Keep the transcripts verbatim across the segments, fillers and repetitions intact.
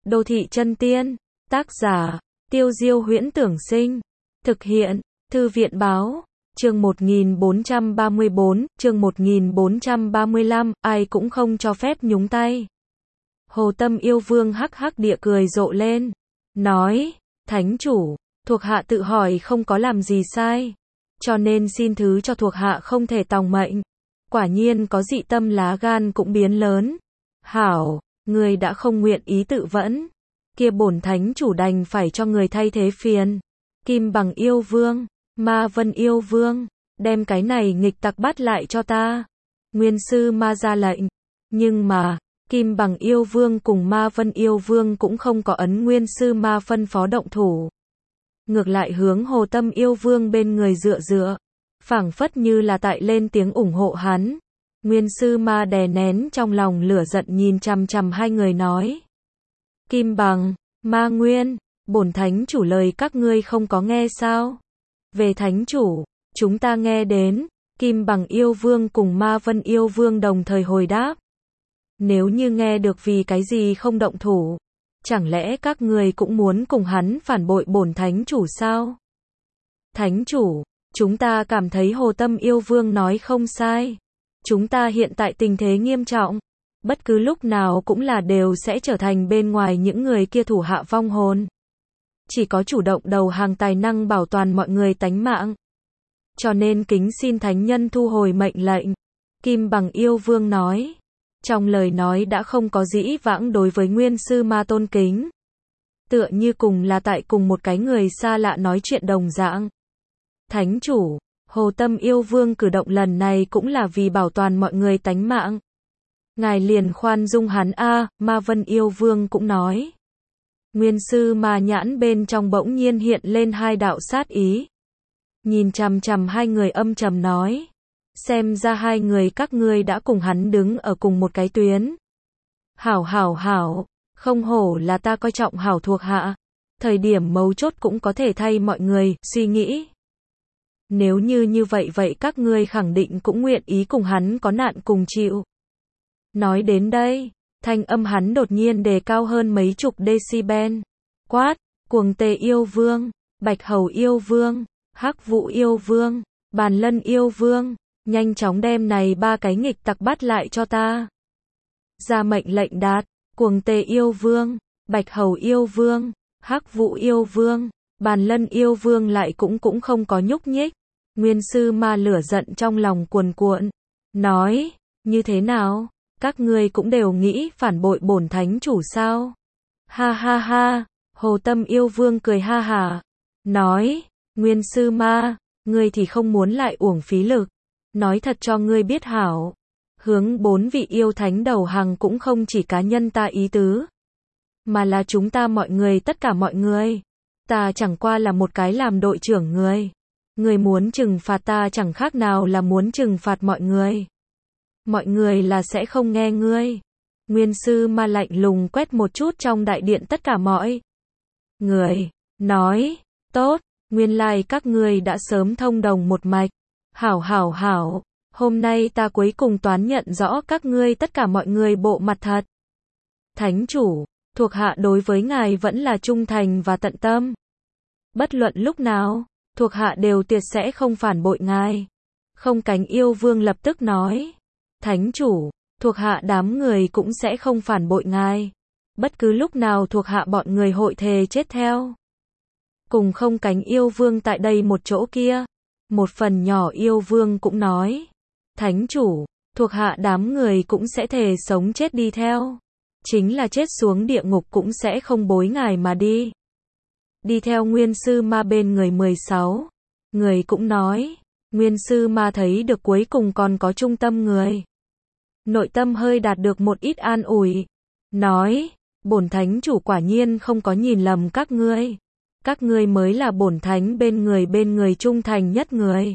Đô thị chân tiên. Tác giả, Tiêu Diêu Huyễn Tưởng Sinh. Thực hiện, Thư viện Báo. Chương một nghìn bốn trăm ba mươi bốn, chương một nghìn bốn trăm ba mươi lăm, ai cũng không cho phép nhúng tay. Hồ Tâm Yêu Vương hắc hắc địa cười rộ lên. Nói, thánh chủ, thuộc hạ tự hỏi không có làm gì sai. Cho nên xin thứ cho thuộc hạ không thể tòng mệnh. Quả nhiên có dị tâm lá gan cũng biến lớn. Hảo, người đã không nguyện ý tự vẫn. Kia bổn thánh chủ đành phải cho người thay thế phiền. Kim Bằng Yêu Vương, Ma Vân Yêu Vương, đem cái này nghịch tặc bắt lại cho ta. Nguyên sư Ma ra lệnh. Nhưng mà, Kim Bằng Yêu Vương cùng Ma Vân Yêu Vương cũng không có ấn Nguyên sư Ma phân phó động thủ. Ngược lại hướng Hồ Tâm Yêu Vương bên người dựa dựa. Phảng phất như là tại lên tiếng ủng hộ hắn. Nguyên sư Ma đè nén trong lòng lửa giận nhìn chằm chằm hai người nói. Kim Bằng, Ma Nguyên, bổn thánh chủ lời các ngươi không có nghe sao? Về thánh chủ, chúng ta nghe đến. Kim Bằng Yêu Vương cùng Ma Vân Yêu Vương đồng thời hồi đáp. Nếu như nghe được vì cái gì không động thủ, chẳng lẽ các ngươi cũng muốn cùng hắn phản bội bổn thánh chủ sao? Thánh chủ, chúng ta cảm thấy Hồ Tâm Yêu Vương nói không sai. Chúng ta hiện tại tình thế nghiêm trọng, bất cứ lúc nào cũng là đều sẽ trở thành bên ngoài những người kia thủ hạ vong hồn. Chỉ có chủ động đầu hàng tài năng bảo toàn mọi người tánh mạng. Cho nên kính xin thánh nhân thu hồi mệnh lệnh. Kim Bằng Yêu Vương nói. Trong lời nói đã không có dĩ vãng đối với Nguyên sư Ma tôn kính. Tựa như cùng là tại cùng một cái người xa lạ nói chuyện đồng dạng. Thánh chủ, Hồ Tâm Yêu Vương cử động lần này cũng là vì bảo toàn mọi người tánh mạng. Ngài liền khoan dung hắn a. Ma Vân Yêu Vương cũng nói. Nguyên sư Ma nhãn bên trong bỗng nhiên hiện lên hai đạo sát ý. Nhìn chằm chằm hai người âm trầm nói. Xem ra hai người các ngươi đã cùng hắn đứng ở cùng một cái tuyến. Hảo hảo hảo, không hổ là ta coi trọng hảo thuộc hạ. Thời điểm mấu chốt cũng có thể thay mọi người suy nghĩ. Nếu như như vậy vậy các ngươi khẳng định cũng nguyện ý cùng hắn có nạn cùng chịu. Nói đến đây, thanh âm hắn đột nhiên đề cao hơn mấy chục decibel. Quát, Cuồng Tê Yêu Vương, Bạch Hầu Yêu Vương, Hắc Vũ Yêu Vương, Bàn Lân Yêu Vương, nhanh chóng đem này ba cái nghịch tặc bắt lại cho ta. Ra mệnh lệnh đạt, Cuồng Tê Yêu Vương, Bạch Hầu Yêu Vương, Hắc Vũ Yêu Vương, Bàn Lân Yêu Vương lại cũng cũng không có nhúc nhích. Nguyên sư Ma lửa giận trong lòng cuồn cuộn, nói, như thế nào, các ngươi cũng đều nghĩ phản bội bổn thánh chủ sao? Ha ha ha, Hồ Tâm Yêu Vương cười ha hả, nói, Nguyên sư Ma, ngươi thì không muốn lại uổng phí lực, nói thật cho ngươi biết hảo, hướng bốn vị yêu thánh đầu hàng cũng không chỉ cá nhân ta ý tứ, mà là chúng ta mọi người tất cả mọi người, ta chẳng qua là một cái làm đội trưởng người. Người muốn trừng phạt ta chẳng khác nào là muốn trừng phạt mọi người. Mọi người là sẽ không nghe ngươi. Nguyên sư Ma lạnh lùng quét một chút trong đại điện tất cả mọi người. Nói, tốt, nguyên lai các ngươi đã sớm thông đồng một mạch. Hảo hảo hảo, hôm nay ta cuối cùng toán nhận rõ các ngươi tất cả mọi người bộ mặt thật. Thánh chủ, thuộc hạ đối với ngài vẫn là trung thành và tận tâm. Bất luận lúc nào, thuộc hạ đều tuyệt sẽ không phản bội ngài. Không Cánh Yêu Vương lập tức nói. Thánh chủ, thuộc hạ đám người cũng sẽ không phản bội ngài. Bất cứ lúc nào thuộc hạ bọn người hội thề chết theo. Cùng Không Cánh Yêu Vương tại đây một chỗ kia. Một phần nhỏ Yêu Vương cũng nói. Thánh chủ, thuộc hạ đám người cũng sẽ thề sống chết đi theo. Chính là chết xuống địa ngục cũng sẽ không bối ngài mà đi. Đi theo Nguyên sư Ma bên người mười sáu. Người cũng nói. Nguyên sư Ma thấy được cuối cùng còn có trung tâm người. Nội tâm hơi đạt được một ít an ủi. Nói. Bổn thánh chủ quả nhiên không có nhìn lầm các ngươi. Các ngươi mới là bổn thánh bên người bên người trung thành nhất người.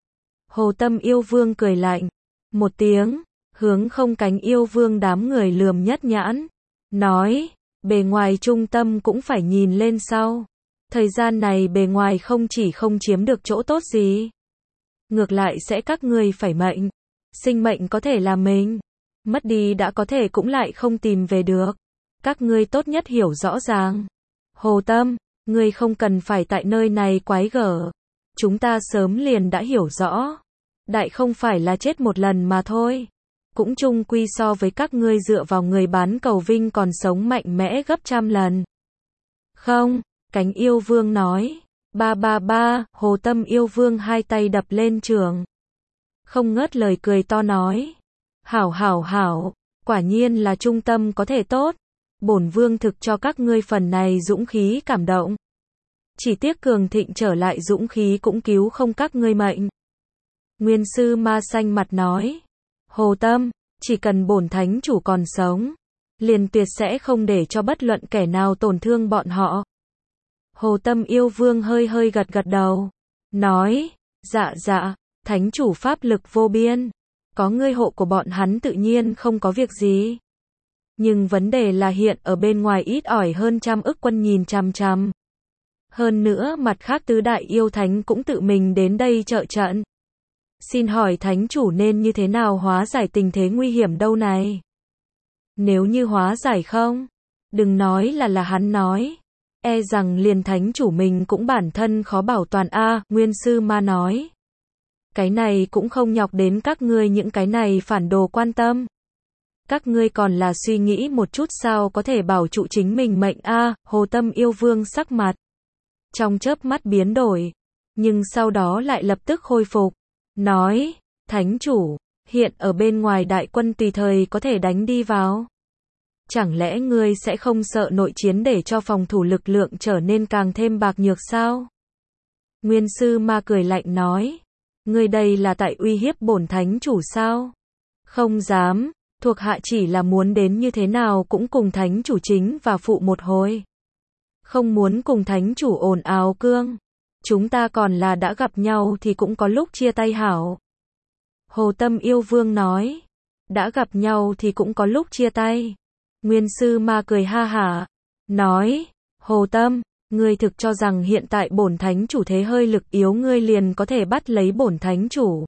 Hồ Tâm Yêu Vương cười lạnh. Một tiếng. Hướng Không Cánh Yêu Vương đám người lườm nhất nhãn. Nói. Bề ngoài trung tâm cũng phải nhìn lên sau. Thời gian này bề ngoài không chỉ không chiếm được chỗ tốt gì. Ngược lại sẽ các ngươi phải mệnh. Sinh mệnh có thể là mình. Mất đi đã có thể cũng lại không tìm về được. Các ngươi tốt nhất hiểu rõ ràng. Hồ Tâm, ngươi không cần phải tại nơi này quái gở. Chúng ta sớm liền đã hiểu rõ. Đại không phải là chết một lần mà thôi. Cũng chung quy so với các ngươi dựa vào người bán cầu vinh còn sống mạnh mẽ gấp trăm lần. Không, Cánh yêu vương nói. Ba ba ba, Hồ Tâm yêu vương hai tay đập lên trường. Không ngớt lời cười to nói. Hảo hảo hảo, quả nhiên là trung tâm có thể tốt. Bổn vương thực cho các ngươi phần này dũng khí cảm động. Chỉ tiếc cường thịnh trở lại dũng khí cũng cứu không các ngươi mệnh. Nguyên sư ma xanh mặt nói. Hồ Tâm, chỉ cần bổn thánh chủ còn sống, liền tuyệt sẽ không để cho bất luận kẻ nào tổn thương bọn họ. Hồ Tâm yêu vương hơi hơi gật gật đầu. Nói, dạ dạ, thánh chủ pháp lực vô biên. Có ngươi hộ của bọn hắn tự nhiên không có việc gì. Nhưng vấn đề là hiện ở bên ngoài ít ỏi hơn trăm ức quân nhìn chằm chằm. Hơn nữa mặt khác tứ đại yêu thánh cũng tự mình đến đây trợ trận. Xin hỏi thánh chủ nên như thế nào hóa giải tình thế nguy hiểm đâu này? Nếu như hóa giải không, đừng nói là là hắn nói. E rằng liền thánh chủ mình cũng bản thân khó bảo toàn a. Nguyên sư ma nói. Cái này cũng không nhọc đến các ngươi những cái này phản đồ quan tâm. Các ngươi còn là suy nghĩ một chút sao có thể bảo trụ chính mình mệnh a. Hồ Tâm yêu vương sắc mặt trong chớp mắt biến đổi, nhưng sau đó lại lập tức khôi phục. Nói, thánh chủ, hiện ở bên ngoài đại quân tùy thời có thể đánh đi vào. Chẳng lẽ ngươi sẽ không sợ nội chiến để cho phòng thủ lực lượng trở nên càng thêm bạc nhược sao? Nguyên sư ma cười lạnh nói. Ngươi đây là tại uy hiếp bổn thánh chủ sao? Không dám, thuộc hạ chỉ là muốn đến như thế nào cũng cùng thánh chủ chính và phụ một hồi. Không muốn cùng thánh chủ ồn ào cương. Chúng ta còn là đã gặp nhau thì cũng có lúc chia tay hảo. Hồ Tâm yêu vương nói. Đã gặp nhau thì cũng có lúc chia tay. Nguyên sư ma cười ha hả. Nói, Hồ Tâm, ngươi thực cho rằng hiện tại bổn thánh chủ thế hơi lực yếu ngươi liền có thể bắt lấy bổn thánh chủ.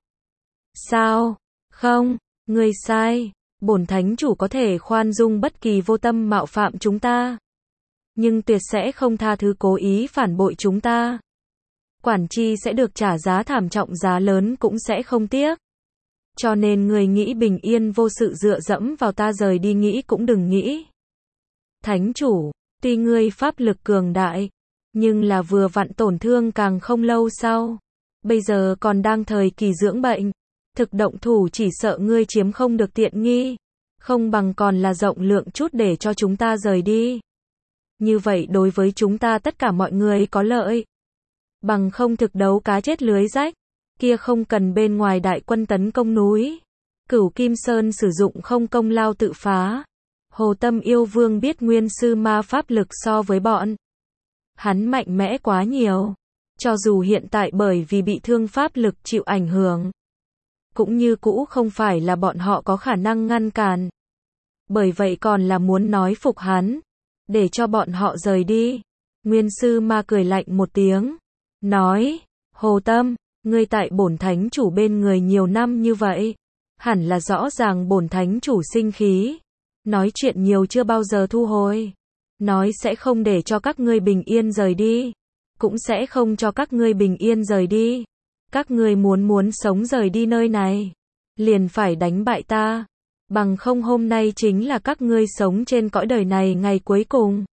Sao? Không, ngươi sai. Bổn thánh chủ có thể khoan dung bất kỳ vô tâm mạo phạm chúng ta. Nhưng tuyệt sẽ không tha thứ cố ý phản bội chúng ta. Quản chi sẽ được trả giá thảm trọng giá lớn cũng sẽ không tiếc. Cho nên người nghĩ bình yên vô sự dựa dẫm vào ta rời đi nghĩ cũng đừng nghĩ. Thánh chủ, tuy ngươi pháp lực cường đại, nhưng là vừa vặn tổn thương càng không lâu sau. Bây giờ còn đang thời kỳ dưỡng bệnh. Thực động thủ chỉ sợ ngươi chiếm không được tiện nghi. Không bằng còn là rộng lượng chút để cho chúng ta rời đi. Như vậy đối với chúng ta tất cả mọi người có lợi. Bằng không thực đấu cá chết lưới rách. Kia không cần bên ngoài đại quân tấn công núi. Cửu Kim Sơn sử dụng không công lao tự phá. Hồ Tâm yêu vương biết nguyên sư ma pháp lực so với bọn hắn mạnh mẽ quá nhiều. Cho dù hiện tại bởi vì bị thương pháp lực chịu ảnh hưởng, cũng như cũ không phải là bọn họ có khả năng ngăn cản. Bởi vậy còn là muốn nói phục hắn, để cho bọn họ rời đi. Nguyên sư ma cười lạnh một tiếng. Nói, Hồ Tâm, ngươi tại bổn thánh chủ bên người nhiều năm như vậy. Hẳn là rõ ràng bổn thánh chủ sinh khí. Nói chuyện nhiều chưa bao giờ thu hồi. Nói sẽ không để cho các ngươi bình yên rời đi. Cũng sẽ không cho các ngươi bình yên rời đi. Các ngươi muốn muốn sống rời đi nơi này. Liền phải đánh bại ta. Bằng không hôm nay chính là các ngươi sống trên cõi đời này ngày cuối cùng.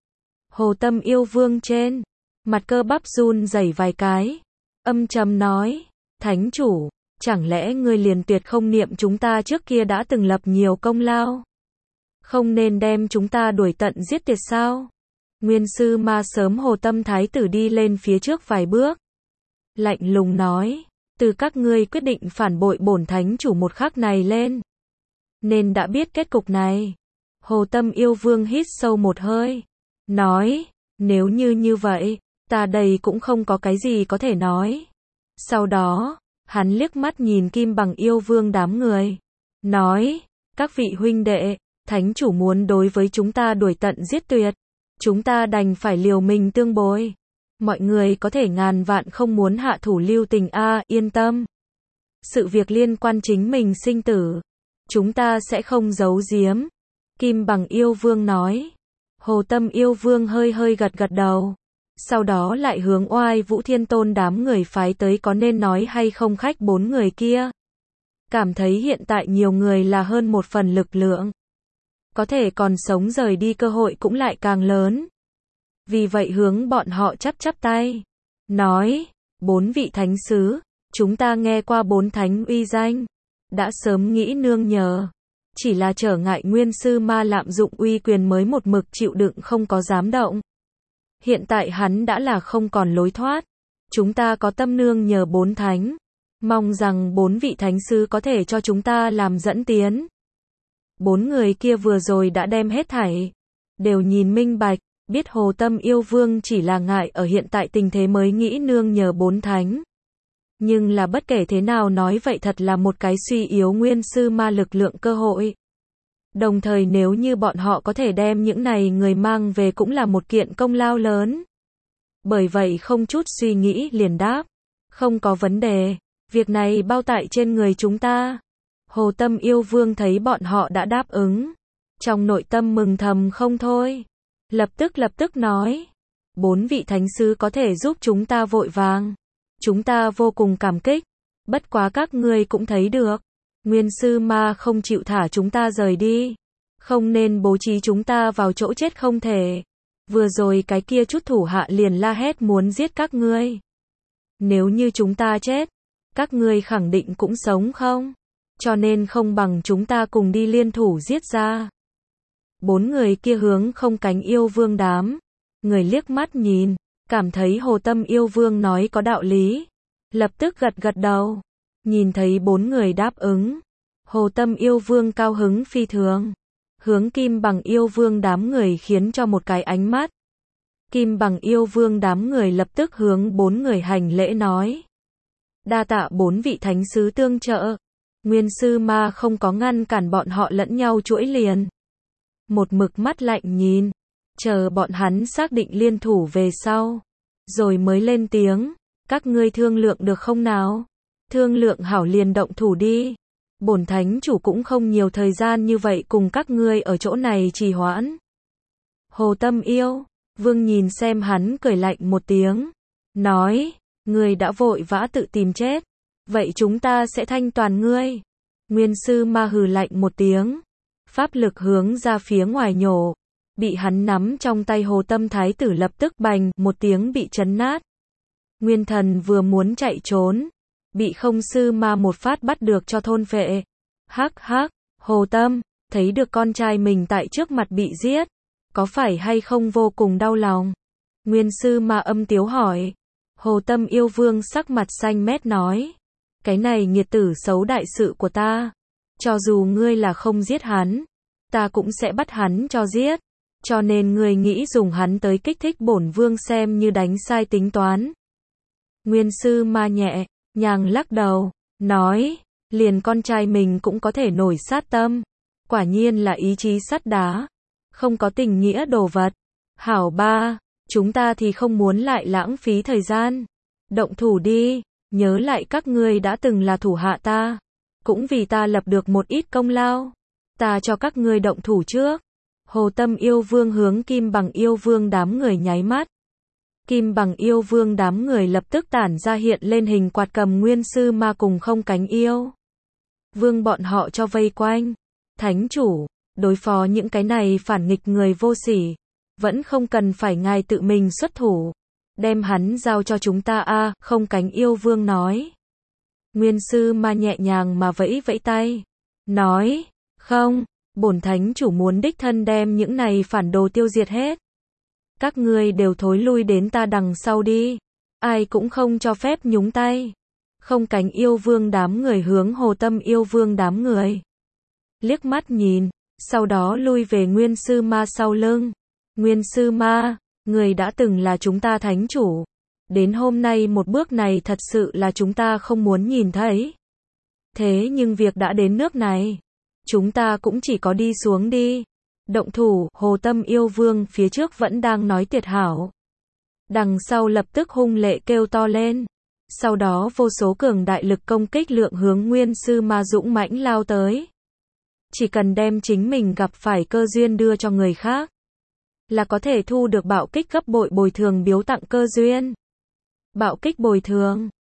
Hồ Tâm yêu vương trên. Mặt cơ bắp run rẩy vài cái. Âm trầm nói. Thánh chủ, chẳng lẽ ngươi liền tuyệt không niệm chúng ta trước kia đã từng lập nhiều công lao? Không nên đem chúng ta đuổi tận giết tuyệt sao? Nguyên sư ma sớm Hồ Tâm thái tử đi lên phía trước vài bước. Lạnh lùng nói. Từ các ngươi quyết định phản bội bổn thánh chủ một khắc này lên. Nên đã biết kết cục này. Hồ Tâm yêu vương hít sâu một hơi. Nói. Nếu như như vậy, ta đây cũng không có cái gì có thể nói. Sau đó, hắn liếc mắt nhìn Kim Bằng yêu vương đám người. Nói. Các vị huynh đệ, thánh chủ muốn đối với chúng ta đuổi tận giết tuyệt. Chúng ta đành phải liều mình tương bồi. Mọi người có thể ngàn vạn không muốn hạ thủ lưu tình a, yên tâm. Sự việc liên quan chính mình sinh tử. Chúng ta sẽ không giấu giếm. Kim Bằng yêu vương nói. Hồ Tâm Yêu Vương hơi hơi gật gật đầu. Sau đó lại hướng Oai Vũ Thiên Tôn đám người phái tới có nên nói hay không khách bốn người kia. Cảm thấy hiện tại nhiều người là hơn một phần lực lượng. Có thể còn sống rời đi cơ hội cũng lại càng lớn. Vì vậy hướng bọn họ chắp chắp tay. Nói, bốn vị thánh sứ, chúng ta nghe qua bốn thánh uy danh. Đã sớm nghĩ nương nhờ. Chỉ là trở ngại Nguyên Sư Ma lạm dụng uy quyền mới một mực chịu đựng không có dám động. Hiện tại hắn đã là không còn lối thoát. Chúng ta có tâm nương nhờ bốn thánh. Mong rằng bốn vị thánh sứ có thể cho chúng ta làm dẫn tiến. Bốn người kia vừa rồi đã đem hết thảy. Đều nhìn minh bạch, biết Hồ Tâm Yêu Vương chỉ là ngại ở hiện tại tình thế mới nghĩ nương nhờ bốn thánh. Nhưng là bất kể thế nào nói vậy thật là một cái suy yếu Nguyên Sư Ma lực lượng cơ hội. Đồng thời nếu như bọn họ có thể đem những này người mang về cũng là một kiện công lao lớn. Bởi vậy không chút suy nghĩ liền đáp. Không có vấn đề. Việc này bao tại trên người chúng ta. Hồ Tâm Yêu Vương thấy bọn họ đã đáp ứng. Trong nội tâm mừng thầm không thôi. Lập tức lập tức nói. Bốn vị thánh sứ có thể giúp chúng ta vội vàng. Chúng ta vô cùng cảm kích. Bất quá các ngươi cũng thấy được. Nguyên Sư Ma không chịu thả chúng ta rời đi. Không nên bố trí chúng ta vào chỗ chết không thể. Vừa rồi cái kia chút thủ hạ liền la hét muốn giết các ngươi. Nếu như chúng ta chết, các ngươi khẳng định cũng sống không? Cho nên không bằng chúng ta cùng đi liên thủ giết ra. Bốn người kia hướng Không Cánh Yêu Vương đám. Người liếc mắt nhìn, cảm thấy Hồ Tâm Yêu Vương nói có đạo lý. Lập tức gật gật đầu. Nhìn thấy bốn người đáp ứng. Hồ Tâm Yêu Vương cao hứng phi thường. Hướng Kim Bằng Yêu Vương đám người khiến cho một cái ánh mắt. Kim Bằng Yêu Vương đám người lập tức hướng bốn người hành lễ nói. Đa tạ bốn vị thánh sứ tương trợ. Nguyên Sư Ma không có ngăn cản bọn họ lẫn nhau chuỗi liền. Một mực mắt lạnh nhìn. Chờ bọn hắn xác định liên thủ về sau. Rồi mới lên tiếng. Các ngươi thương lượng được không nào? Thương lượng hảo liền động thủ đi. Bổn thánh chủ cũng không nhiều thời gian như vậy cùng các ngươi ở chỗ này trì hoãn. Hồ Tâm Yêu Vương nhìn xem hắn cười lạnh một tiếng. Nói, ngươi đã vội vã tự tìm chết. Vậy chúng ta sẽ thanh toàn ngươi. Nguyên Sư Ma hừ lạnh một tiếng. Pháp lực hướng ra phía ngoài nhổ. Bị hắn nắm trong tay Hồ Tâm Thái tử lập tức bành một tiếng bị chấn nát. Nguyên Thần vừa muốn chạy trốn. Bị Không Sư Ma một phát bắt được cho thôn phệ. Hắc hắc, Hồ Tâm, thấy được con trai mình tại trước mặt bị giết. Có phải hay không vô cùng đau lòng? Nguyên Sư Ma âm tiếu hỏi. Hồ Tâm Yêu Vương sắc mặt xanh mét nói. Cái này nghiệt tử xấu đại sự của ta. Cho dù ngươi là không giết hắn, ta cũng sẽ bắt hắn cho giết. Cho nên ngươi nghĩ dùng hắn tới kích thích bổn vương xem như đánh sai tính toán. Nguyên Sư Ma nhẹ nhàng lắc đầu, nói, liền con trai mình cũng có thể nổi sát tâm. Quả nhiên là ý chí sắt đá. Không có tình nghĩa đồ vật. Hảo ba, chúng ta thì không muốn lại lãng phí thời gian. Động thủ đi, nhớ lại các ngươi đã từng là thủ hạ ta. Cũng vì ta lập được một ít công lao. Ta cho các ngươi động thủ trước. Hồ Tâm Yêu Vương hướng Kim Bằng Yêu Vương đám người nháy mắt. Kim Bằng Yêu Vương đám người lập tức tản ra hiện lên hình quạt cầm Nguyên Sư Ma cùng Không Cánh Yêu Vương bọn họ cho vây quanh. Thánh chủ, đối phó những cái này phản nghịch người vô sỉ, vẫn không cần phải ngài tự mình xuất thủ. Đem hắn giao cho chúng ta a. À, Không Cánh Yêu Vương nói. Nguyên Sư Ma nhẹ nhàng mà vẫy vẫy tay. Nói, không, bổn thánh chủ muốn đích thân đem những này phản đồ tiêu diệt hết. Các ngươi đều thối lui đến ta đằng sau đi. Ai cũng không cho phép nhúng tay. Không Cánh Yêu Vương đám người hướng Hồ Tâm Yêu Vương đám người. Liếc mắt nhìn, sau đó lui về Nguyên Sư Ma sau lưng. Nguyên Sư Ma, người đã từng là chúng ta thánh chủ. Đến hôm nay một bước này thật sự là chúng ta không muốn nhìn thấy. Thế nhưng việc đã đến nước này. Chúng ta cũng chỉ có đi xuống đi. Động thủ, Hồ Tâm Yêu Vương phía trước vẫn đang nói tuyệt hảo. Đằng sau lập tức hung lệ kêu to lên. Sau đó vô số cường đại lực công kích lượng hướng Nguyên Sư Ma dũng mãnh lao tới. Chỉ cần đem chính mình gặp phải cơ duyên đưa cho người khác. là có thể thu được bạo kích gấp bội bồi thường biếu tặng cơ duyên. Bạo kích bồi thường